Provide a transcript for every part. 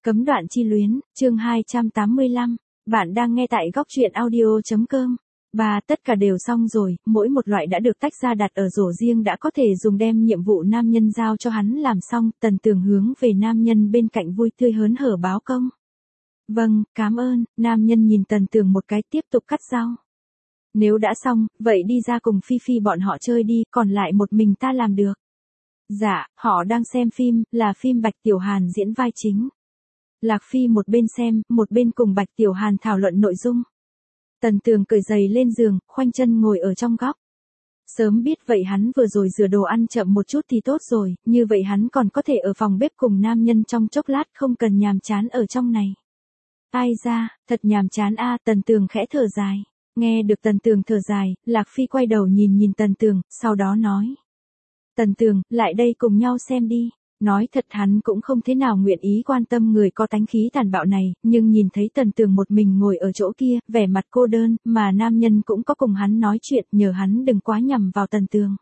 Cấm đoạn chi luyến, chương 285. Bạn đang nghe tại góc truyện audio.com. Tất cả đều xong rồi, mỗi một loại đã được tách ra đặt ở rổ riêng đã có thể dùng đem nhiệm vụ nam nhân giao cho hắn làm xong, Tần Tường hướng về nam nhân bên cạnh vui tươi hớn hở báo công. Vâng, cảm ơn, nam nhân nhìn Tần Tường một cái tiếp tục cắt rau. Nếu đã xong, vậy đi ra cùng Phi Phi bọn họ chơi đi, còn lại một mình ta làm được. Dạ, họ đang xem phim, là phim Bạch Tiểu Hàn diễn vai chính. Lạc Phi một bên xem, một bên cùng Bạch Tiểu Hàn thảo luận nội dung. Tần Tường cởi giày lên giường, khoanh chân ngồi ở trong góc. Sớm biết vậy hắn vừa rồi rửa đồ ăn chậm một chút thì tốt rồi, như vậy hắn còn có thể ở phòng bếp cùng nam nhân trong chốc lát không cần nhàm chán ở trong này. Ai ra, thật nhàm chán a, Tần Tường khẽ thở dài. Nghe được Tần Tường thở dài, Lạc Phi quay đầu nhìn Tần Tường, sau đó nói. Tần Tường, lại đây cùng nhau xem đi. Nói thật hắn cũng không thế nào nguyện ý quan tâm người có tánh khí tàn bạo này, nhưng nhìn thấy Tần Tường một mình ngồi ở chỗ kia, vẻ mặt cô đơn, mà nam nhân cũng có cùng hắn nói chuyện, nhờ hắn đừng quá nhầm vào Tần Tường.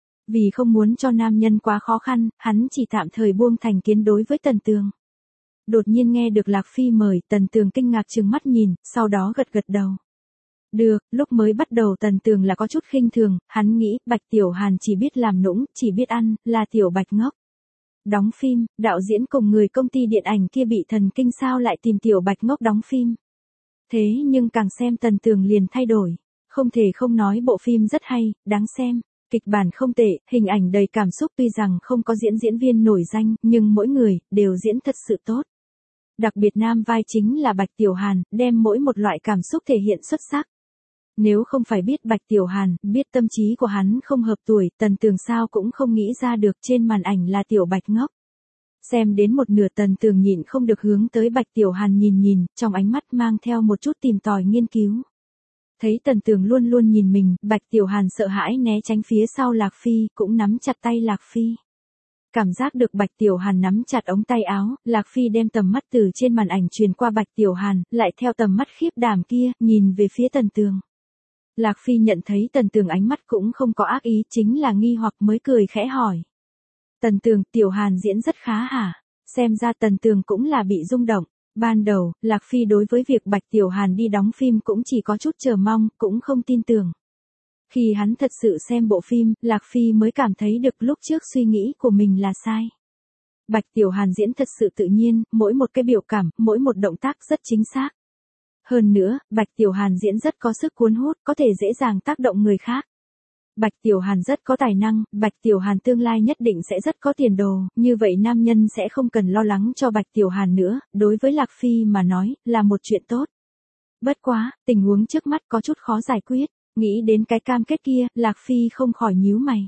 Vì không muốn cho nam nhân quá khó khăn, hắn chỉ tạm thời buông thành kiến đối với Tần Tường. Đột nhiên nghe được Lạc Phi mời, Tần Tường kinh ngạc trừng mắt nhìn, sau đó gật gật đầu. Được, lúc mới bắt đầu Tần Tường là có chút khinh thường, hắn nghĩ Bạch Tiểu Hàn chỉ biết làm nũng, chỉ biết ăn, là Tiểu Bạch ngốc. Đóng phim, đạo diễn cùng người công ty điện ảnh kia bị thần kinh sao lại tìm Tiểu Bạch ngốc đóng phim. Thế nhưng càng xem Tần Tường liền thay đổi. Không thể không nói bộ phim rất hay, đáng xem. Kịch bản không tệ, hình ảnh đầy cảm xúc tuy rằng không có diễn viên nổi danh, nhưng mỗi người, đều diễn thật sự tốt. Đặc biệt nam vai chính là Bạch Tiểu Hàn, đem mỗi một loại cảm xúc thể hiện xuất sắc. Nếu không phải biết Bạch Tiểu Hàn, biết tâm trí của hắn không hợp tuổi, Tần Tường sao cũng không nghĩ ra được trên màn ảnh là Tiểu Bạch ngốc. Xem đến một nửa Tần Tường nhịn không được hướng tới Bạch Tiểu Hàn nhìn, trong ánh mắt mang theo một chút tìm tòi nghiên cứu. Thấy Tần Tường luôn luôn nhìn mình, Bạch Tiểu Hàn sợ hãi né tránh phía sau Lạc Phi, cũng nắm chặt tay Lạc Phi. Cảm giác được Bạch Tiểu Hàn nắm chặt ống tay áo, Lạc Phi đem tầm mắt từ trên màn ảnh truyền qua Bạch Tiểu Hàn, lại theo tầm mắt khiếp đảm kia, nhìn về phía Tần Tường. Lạc Phi nhận thấy Tần Tường ánh mắt cũng không có ác ý, chính là nghi hoặc mới cười khẽ hỏi. Tần Tường, Tiểu Hàn diễn rất khá hả? Xem ra Tần Tường cũng là bị rung động. Ban đầu, Lạc Phi đối với việc Bạch Tiểu Hàn đi đóng phim cũng chỉ có chút chờ mong, cũng không tin tưởng. Khi hắn thật sự xem bộ phim, Lạc Phi mới cảm thấy được lúc trước suy nghĩ của mình là sai. Bạch Tiểu Hàn diễn thật sự tự nhiên, mỗi một cái biểu cảm, mỗi một động tác rất chính xác. Hơn nữa, Bạch Tiểu Hàn diễn rất có sức cuốn hút, có thể dễ dàng tác động người khác. Bạch Tiểu Hàn rất có tài năng, Bạch Tiểu Hàn tương lai nhất định sẽ rất có tiền đồ, như vậy nam nhân sẽ không cần lo lắng cho Bạch Tiểu Hàn nữa, đối với Lạc Phi mà nói, là một chuyện tốt. Bất quá, tình huống trước mắt có chút khó giải quyết, nghĩ đến cái cam kết kia, Lạc Phi không khỏi nhíu mày.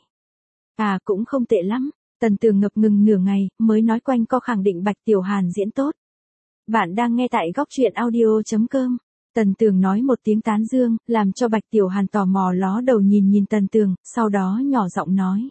Cũng không tệ lắm, Tần Tường ngập ngừng nửa ngày, mới nói quanh co khẳng định Bạch Tiểu Hàn diễn tốt. Bạn đang nghe tại góc truyện audio.com. Tần Tường nói một tiếng tán dương, làm cho Bạch Tiểu Hàn tò mò ló đầu nhìn Tần Tường, sau đó nhỏ giọng nói.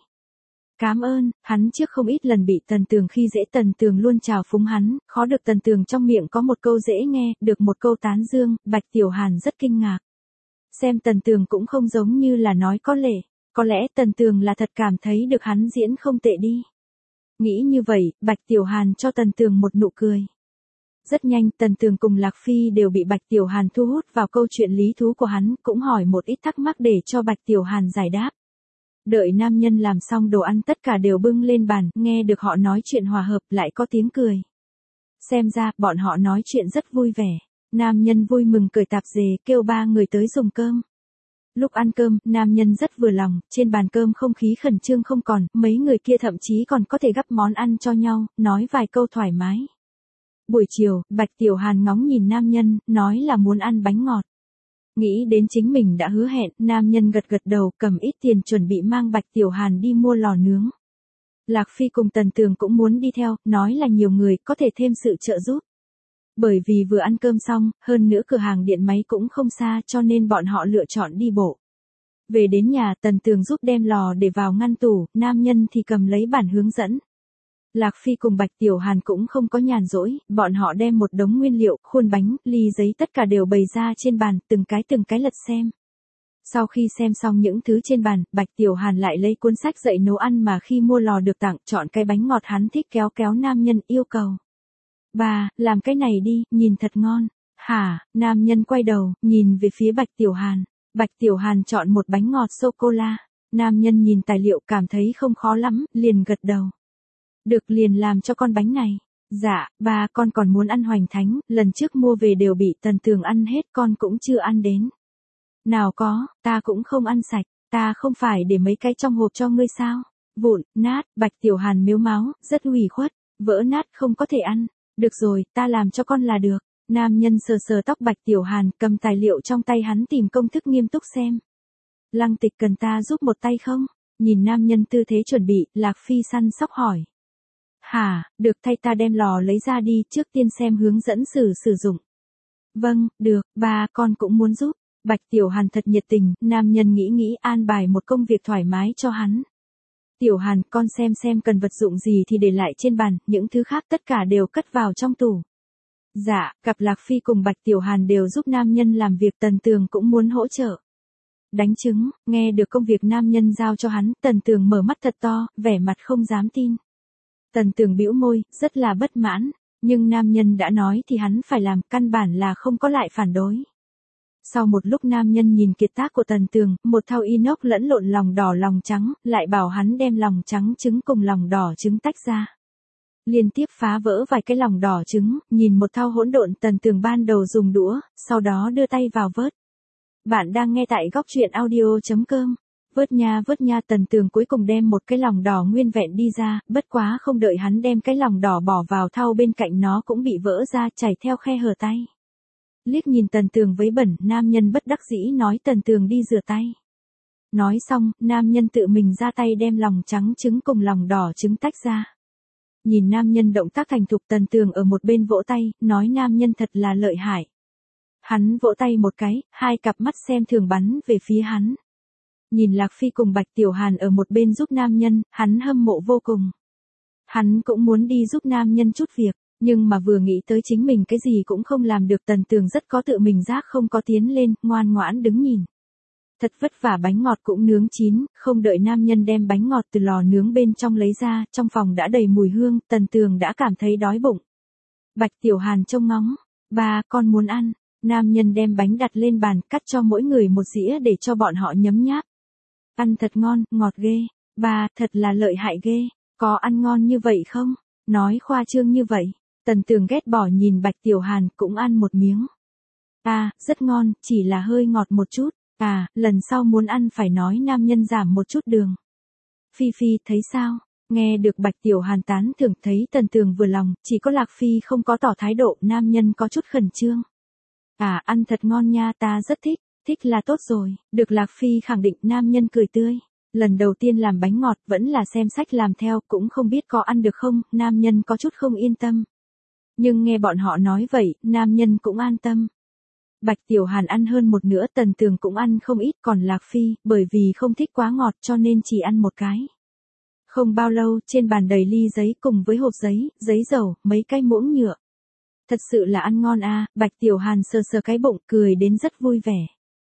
Cảm ơn, hắn trước không ít lần bị Tần Tường khi dễ, Tần Tường luôn chào phúng hắn, khó được Tần Tường trong miệng có một câu dễ nghe, được một câu tán dương, Bạch Tiểu Hàn rất kinh ngạc. Xem Tần Tường cũng không giống như là nói có lẽ Tần Tường là thật cảm thấy được hắn diễn không tệ đi. Nghĩ như vậy, Bạch Tiểu Hàn cho Tần Tường một nụ cười. Rất nhanh, Tần Tường cùng Lạc Phi đều bị Bạch Tiểu Hàn thu hút vào câu chuyện lý thú của hắn, cũng hỏi một ít thắc mắc để cho Bạch Tiểu Hàn giải đáp. Đợi nam nhân làm xong đồ ăn tất cả đều bưng lên bàn, nghe được họ nói chuyện hòa hợp lại có tiếng cười. Xem ra, bọn họ nói chuyện rất vui vẻ. Nam nhân vui mừng cởi tạp dề, kêu ba người tới dùng cơm. Lúc ăn cơm, nam nhân rất vừa lòng, trên bàn cơm không khí khẩn trương không còn, mấy người kia thậm chí còn có thể gắp món ăn cho nhau, nói vài câu thoải mái. Buổi chiều, Bạch Tiểu Hàn ngóng nhìn nam nhân, nói là muốn ăn bánh ngọt. Nghĩ đến chính mình đã hứa hẹn, nam nhân gật gật đầu, cầm ít tiền chuẩn bị mang Bạch Tiểu Hàn đi mua lò nướng. Lạc Phi cùng Tần Tường cũng muốn đi theo, nói là nhiều người có thể thêm sự trợ giúp. Bởi vì vừa ăn cơm xong, hơn nữa cửa hàng điện máy cũng không xa cho nên bọn họ lựa chọn đi bộ. Về đến nhà, Tần Tường giúp đem lò để vào ngăn tủ, nam nhân thì cầm lấy bản hướng dẫn. Lạc Phi cùng Bạch Tiểu Hàn cũng không có nhàn rỗi, bọn họ đem một đống nguyên liệu, khuôn bánh, ly giấy tất cả đều bày ra trên bàn, từng cái lật xem. Sau khi xem xong những thứ trên bàn, Bạch Tiểu Hàn lại lấy cuốn sách dạy nấu ăn mà khi mua lò được tặng, chọn cái bánh ngọt hắn thích kéo nam nhân yêu cầu. Bà, làm cái này đi, nhìn thật ngon. Hả, nam nhân quay đầu, nhìn về phía Bạch Tiểu Hàn. Bạch Tiểu Hàn chọn một bánh ngọt sô-cô-la. Nam nhân nhìn tài liệu cảm thấy không khó lắm, liền gật đầu. Được, liền làm cho con bánh này. Dạ, bà, con còn muốn ăn hoành thánh, lần trước mua về đều bị Tần Tường ăn hết, con cũng chưa ăn đến. Nào có, ta cũng không ăn sạch, ta không phải để mấy cái trong hộp cho ngươi sao? Vụn, nát, Bạch Tiểu Hàn mếu máo, rất ủy khuất, vỡ nát không có thể ăn. Được rồi, ta làm cho con là được. Nam nhân sờ sờ tóc Bạch Tiểu Hàn, cầm tài liệu trong tay hắn tìm công thức nghiêm túc xem. Lăng Tịch cần ta giúp một tay không? Nhìn nam nhân tư thế chuẩn bị, Lạc Phi săn sóc hỏi. Hả, được, thay ta đem lò lấy ra đi, trước tiên xem hướng dẫn sử dụng. Vâng, được, ba, con cũng muốn giúp. Bạch Tiểu Hàn thật nhiệt tình, nam nhân nghĩ an bài một công việc thoải mái cho hắn. Tiểu Hàn, con xem cần vật dụng gì thì để lại trên bàn, những thứ khác tất cả đều cất vào trong tủ. Dạ, gặp Lạc Phi cùng Bạch Tiểu Hàn đều giúp nam nhân làm việc, Tần Tường cũng muốn hỗ trợ. Đánh trứng, nghe được công việc nam nhân giao cho hắn, Tần Tường mở mắt thật to, vẻ mặt không dám tin. Tần Tường bĩu môi, rất là bất mãn, nhưng nam nhân đã nói thì hắn phải làm, căn bản là không có lại phản đối. Sau một lúc nam nhân nhìn kiệt tác của Tần Tường, một thau inox lẫn lộn lòng đỏ lòng trắng, lại bảo hắn đem lòng trắng trứng cùng lòng đỏ trứng tách ra. Liên tiếp phá vỡ vài cái lòng đỏ trứng, nhìn một thau hỗn độn, Tần Tường ban đầu dùng đũa, sau đó đưa tay vào vớt. Bạn đang nghe tại góc truyện audio.com. Vớt nha, Tần Tường cuối cùng đem một cái lòng đỏ nguyên vẹn đi ra, bất quá không đợi hắn đem cái lòng đỏ bỏ vào thau bên cạnh nó cũng bị vỡ ra, chảy theo khe hở tay. Liếc nhìn Tần Tường vấy bẩn, nam nhân bất đắc dĩ nói Tần Tường đi rửa tay. Nói xong, nam nhân tự mình ra tay đem lòng trắng trứng cùng lòng đỏ trứng tách ra. Nhìn nam nhân động tác thành thục, Tần Tường ở một bên vỗ tay, nói nam nhân thật là lợi hại. Hắn vỗ tay một cái, hai cặp mắt xem thường bắn về phía hắn. Nhìn Lạc Phi cùng Bạch Tiểu Hàn ở một bên giúp nam nhân, hắn hâm mộ vô cùng. Hắn cũng muốn đi giúp nam nhân chút việc, nhưng mà vừa nghĩ tới chính mình cái gì cũng không làm được, Tần Tường rất có tự mình giác, không có tiến lên, ngoan ngoãn đứng nhìn. Thật vất vả bánh ngọt cũng nướng chín, không đợi nam nhân đem bánh ngọt từ lò nướng bên trong lấy ra, trong phòng đã đầy mùi hương, Tần Tường đã cảm thấy đói bụng. Bạch Tiểu Hàn trông ngóng, ba, con muốn ăn. Nam nhân đem bánh đặt lên bàn, cắt cho mỗi người một dĩa để cho bọn họ nhấm nháp. Ăn thật ngon, ngọt ghê. Ba, thật là lợi hại ghê. Có ăn ngon như vậy không? Nói khoa trương như vậy. Tần Tường ghét bỏ nhìn Bạch Tiểu Hàn, cũng ăn một miếng. À, rất ngon, chỉ là hơi ngọt một chút. À, lần sau muốn ăn phải nói nam nhân giảm một chút đường. Phi Phi, thấy sao? Nghe được Bạch Tiểu Hàn tán thưởng, thấy Tần Tường vừa lòng, chỉ có Lạc Phi không có tỏ thái độ, nam nhân có chút khẩn trương. À, ăn thật ngon nha, ta rất thích, thích là tốt rồi, được Lạc Phi khẳng định, nam nhân cười tươi. Lần đầu tiên làm bánh ngọt, vẫn là xem sách làm theo, cũng không biết có ăn được không, nam nhân có chút không yên tâm. Nhưng nghe bọn họ nói vậy, nam nhân cũng an tâm. Bạch Tiểu Hàn ăn hơn một nửa, Tần Tường cũng ăn không ít, còn Lạc Phi, bởi vì không thích quá ngọt cho nên chỉ ăn một cái. Không bao lâu, trên bàn đầy ly giấy cùng với hộp giấy, giấy dầu, mấy cái muỗng nhựa. Thật sự là ăn ngon à, Bạch Tiểu Hàn sờ sờ cái bụng, cười đến rất vui vẻ.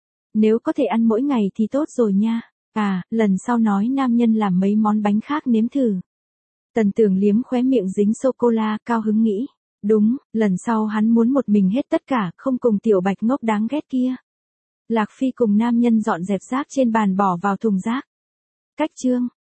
Nếu có thể ăn mỗi ngày thì tốt rồi nha. À, lần sau nói nam nhân làm mấy món bánh khác nếm thử. Tần Tường liếm khóe miệng dính sô-cô-la, cao hứng nghĩ. Đúng, lần sau hắn muốn một mình hết tất cả, không cùng Tiểu Bạch ngốc đáng ghét kia. Lạc Phi cùng nam nhân dọn dẹp rác trên bàn bỏ vào thùng rác. Cách chương.